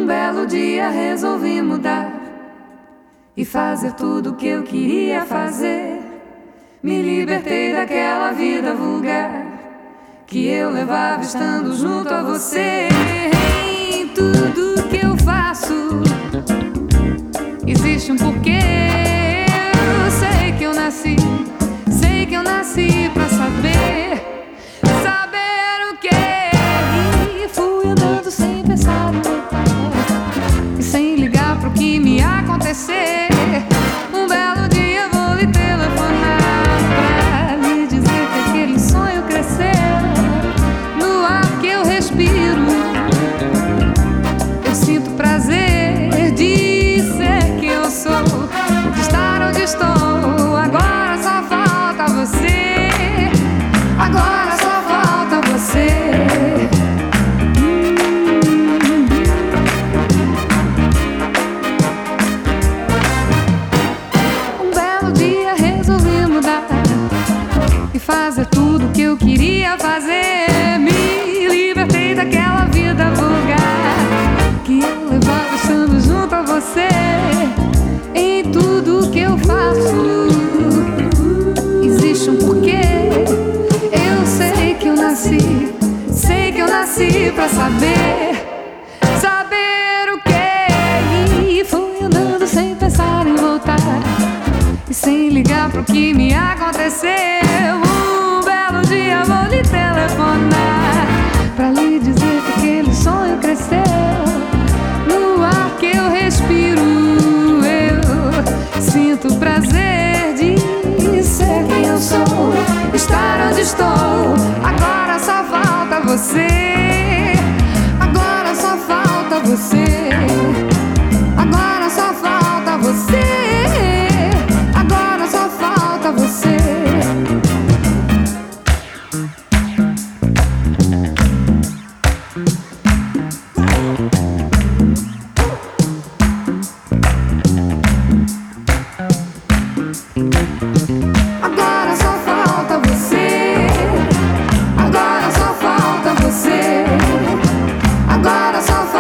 belo dia resolvi mudar e fazer tudo o que eu queria fazer. Me libertei daquela vida vulgar que eu levava estando junto a você. Em tudo que eu faço existe um porquê. Eu sei que eu nasci pra saber o que é. E fui andando sem pensar em voltar e sem ligar pro que me ia acontecer. Um belo dia vou lhe telefonar pra lhe dizer que aquele sonho cresceu. No ar que eu respiro eu sinto prazer de ser quem eu sou, de estar onde estou. Agora só falta você. Agora só falta você. Um belo dia resolvi mudar e fazer tudo o que eu queria fazer. Me libertei daquela vida vulgar que eu levava estando junto a você. Em tudo que eu faço existe um porquê. Eu sei que eu nasci pra saber o que é. E fui andando sem pensar em voltar e sem ligar pro que me aconteceu. Um belo dia vou lhe telefonar pra lhe dizer que aquele sonho cresceu. No ar que eu respiro eu sinto prazer de ser quem eu sou, estar onde estou. Agora só falta você. Agora só falta você. Agora só falta você. Agora só falta você. Agora só falta você. Agora só falta você. Agora só falta